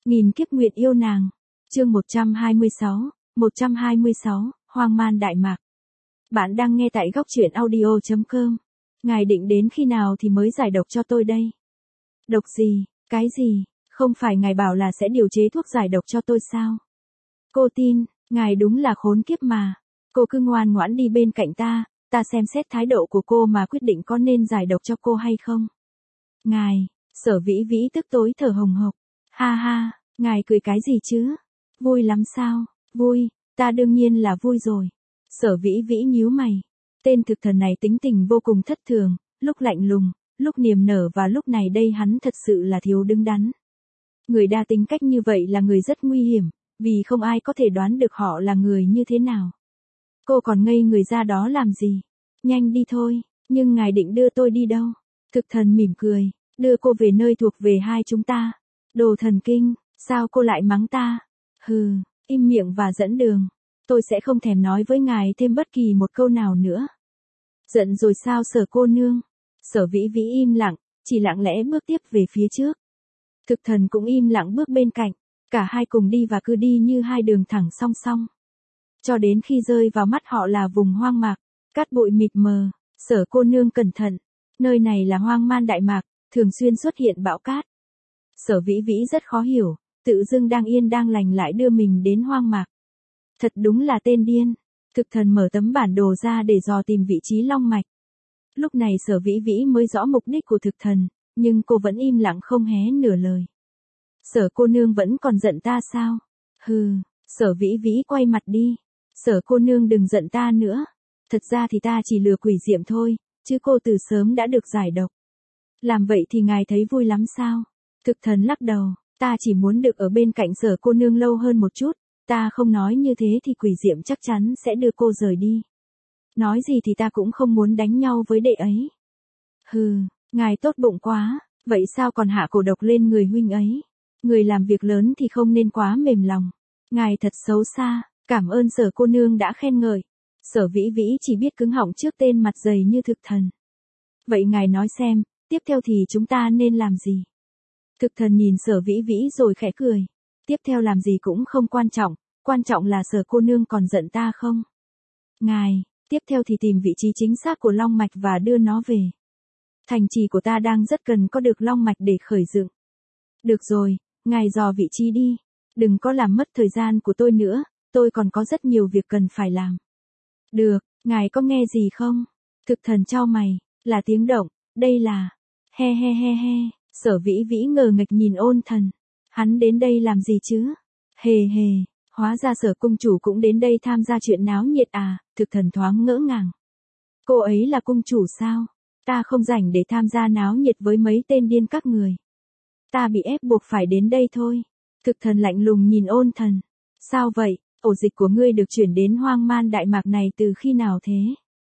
Nghìn kiếp nguyện yêu nàng. Chương 126, Hoang Man Đại Mạc. Bạn đang nghe tại góc truyện audio.com. Ngài định đến khi nào thì mới giải độc cho tôi đây? Độc gì? Cái gì? Không phải ngài bảo là sẽ điều chế thuốc giải độc cho tôi sao? Cô tin, ngài đúng là khốn kiếp mà. Cô cứ ngoan ngoãn đi bên cạnh ta xem xét thái độ của cô mà quyết định có nên giải độc cho cô hay không. Ngài, Sở Vĩ Vĩ tức tối thở hồng hộc. Ha ha, ngài cười cái gì chứ? Vui lắm sao? Vui, ta đương nhiên là vui rồi. Sở Vĩ Vĩ nhíu mày. Tên thực thần này tính tình vô cùng thất thường, lúc lạnh lùng, lúc niềm nở và lúc này đây hắn thật sự là thiếu đứng đắn. Người đa tính cách như vậy là người rất nguy hiểm, vì không ai có thể đoán được họ là người như thế nào. Cô còn ngây người ra đó làm gì? Nhanh đi thôi, nhưng ngài định đưa tôi đi đâu? Thực thần mỉm cười, đưa cô về nơi thuộc về hai chúng ta. Đồ thần kinh, sao cô lại mắng ta? Hừ, im miệng và dẫn đường. Tôi sẽ không thèm nói với ngài thêm bất kỳ một câu nào nữa. Giận rồi sao Sở cô nương? Sở Vĩ Vĩ im lặng, chỉ lặng lẽ bước tiếp về phía trước. Thực thần cũng im lặng bước bên cạnh, cả hai cùng đi và cứ đi như hai đường thẳng song song. Cho đến khi rơi vào mắt họ là vùng hoang mạc, cát bụi mịt mờ. Sở cô nương cẩn thận, nơi này là Hoang Man Đại Mạc, thường xuyên xuất hiện bão cát. Sở Vĩ Vĩ rất khó hiểu, tự dưng đang yên đang lành lại đưa mình đến hoang mạc. Thật đúng là tên điên. Thực thần mở tấm bản đồ ra để dò tìm vị trí long mạch. Lúc này Sở Vĩ Vĩ mới rõ mục đích của thực thần, nhưng cô vẫn im lặng không hé nửa lời. Sở cô nương vẫn còn giận ta sao? Hừ, Sở Vĩ Vĩ quay mặt đi. Sở cô nương đừng giận ta nữa. Thật ra thì ta chỉ lừa quỷ diệm thôi, chứ cô từ sớm đã được giải độc. Làm vậy thì ngài thấy vui lắm sao? Thực thần lắc đầu, ta chỉ muốn được ở bên cạnh Sở cô nương lâu hơn một chút, ta không nói như thế thì quỷ diệm chắc chắn sẽ đưa cô rời đi. Nói gì thì ta cũng không muốn đánh nhau với đệ ấy. Hừ, ngài tốt bụng quá, vậy sao còn hạ cổ độc lên người huynh ấy? Người làm việc lớn thì không nên quá mềm lòng. Ngài thật xấu xa, cảm ơn Sở cô nương đã khen ngợi. Sở Vĩ Vĩ chỉ biết cứng họng trước tên mặt dày như thực thần. Vậy ngài nói xem, tiếp theo thì chúng ta nên làm gì? Thực thần nhìn Sở Vĩ Vĩ rồi khẽ cười. Tiếp theo làm gì cũng không quan trọng là Sở cô nương còn giận ta không? Ngài, tiếp theo thì tìm vị trí chính xác của long mạch và đưa nó về. Thành trì của ta đang rất cần có được long mạch để khởi dựng. Được rồi, ngài dò vị trí đi. Đừng có làm mất thời gian của tôi nữa, tôi còn có rất nhiều việc cần phải làm. Được, ngài có nghe gì không? Thực thần chau mày, là tiếng động, đây là... He he he he, Sở Vĩ Vĩ ngờ nghệch nhìn Ôn Thần. Hắn đến đây làm gì chứ? Hề hề, hóa ra Sở cung chủ cũng đến đây tham gia chuyện náo nhiệt à? Thực thần thoáng ngỡ ngàng. Cô ấy là cung chủ sao? Ta không rảnh để tham gia náo nhiệt với mấy tên điên các người. Ta bị ép buộc phải đến đây thôi. Thực thần lạnh lùng nhìn Ôn Thần. Sao vậy? Ổ dịch của ngươi được chuyển đến Hoang Man Đại Mạc này từ khi nào thế?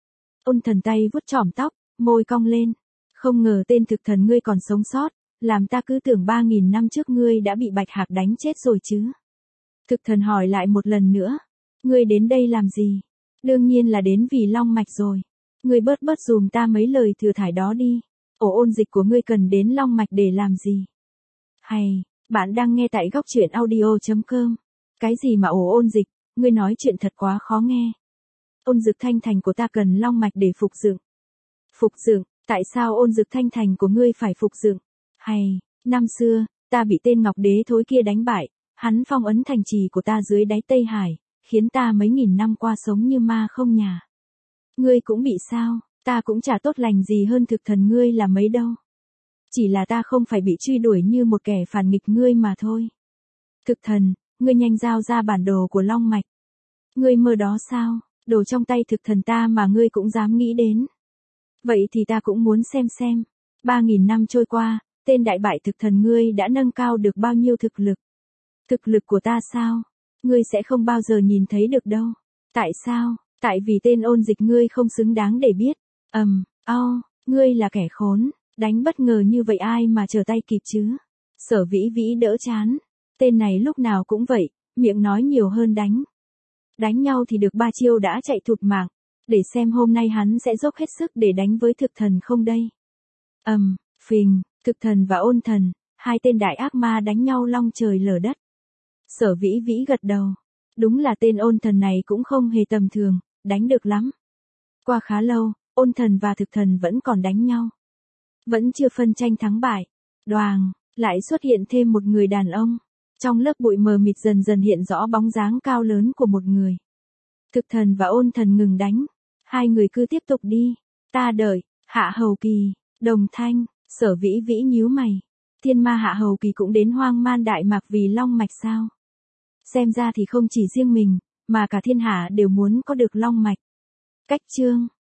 Ôn Thần tay vuốt chỏm tóc, môi cong lên. Không ngờ tên thực thần ngươi còn sống sót, làm ta cứ tưởng 3.000 năm trước ngươi đã bị Bạch Hạc đánh chết rồi chứ. Thực thần hỏi lại một lần nữa. Ngươi đến đây làm gì? Đương nhiên là đến vì long mạch rồi. Ngươi bớt dùm ta mấy lời thừa thải đó đi. Ổ ôn dịch của ngươi cần đến long mạch để làm gì? Hay, bạn đang nghe tại góc truyện audio.com. Cái gì mà ổ ôn dịch, ngươi nói chuyện thật quá khó nghe. Ôn dực thanh thành của ta cần long mạch để phục dựng. Phục dựng, tại sao ôn dực thanh thành của ngươi phải phục dựng? Hay, năm xưa, ta bị tên Ngọc Đế thối kia đánh bại, hắn phong ấn thành trì của ta dưới đáy Tây Hải, khiến ta mấy nghìn năm qua sống như ma không nhà. Ngươi cũng bị sao? Ta cũng chả tốt lành gì hơn thực thần ngươi là mấy đâu. Chỉ là ta không phải bị truy đuổi như một kẻ phản nghịch ngươi mà thôi. Thực thần, ngươi nhanh giao ra bản đồ của long mạch. Ngươi mơ đó sao? Đồ trong tay thực thần ta mà ngươi cũng dám nghĩ đến. Vậy thì ta cũng muốn xem. 3.000 năm trôi qua, tên đại bại thực thần ngươi đã nâng cao được bao nhiêu thực lực? Thực lực của ta sao? Ngươi sẽ không bao giờ nhìn thấy được đâu. Tại sao? Tại vì tên ôn dịch ngươi không xứng đáng để biết. Ngươi là kẻ khốn, đánh bất ngờ như vậy ai mà trở tay kịp chứ? Sở Vĩ Vĩ đỡ chán. Tên này lúc nào cũng vậy, miệng nói nhiều hơn đánh. Đánh nhau thì được 3 chiêu đã chạy thụt mạng. Để xem hôm nay hắn sẽ dốc hết sức để đánh với thực thần không đây. Phình, thực thần và ôn thần, Hai tên đại ác ma đánh nhau long trời lở đất. Sở Vĩ Vĩ gật đầu. Đúng là tên ôn thần này cũng không hề tầm thường, đánh được lắm. Qua khá lâu, ôn thần và thực thần vẫn còn đánh nhau. Vẫn chưa phân tranh thắng bại. Đoàng, lại xuất hiện thêm một người đàn ông. Trong lớp bụi mờ mịt dần dần hiện rõ bóng dáng cao lớn của một người. Thực thần và ôn thần ngừng đánh. Hai người cứ tiếp tục đi. Ta đợi, Hạ Hầu Kỳ, Đồng Thanh, Sở Vĩ Vĩ nhíu mày. Thiên ma Hạ Hầu Kỳ cũng đến Hoang Man Đại Mạc vì long mạch sao? Xem ra thì không chỉ riêng mình, mà cả thiên hạ đều muốn có được long mạch. Cách chương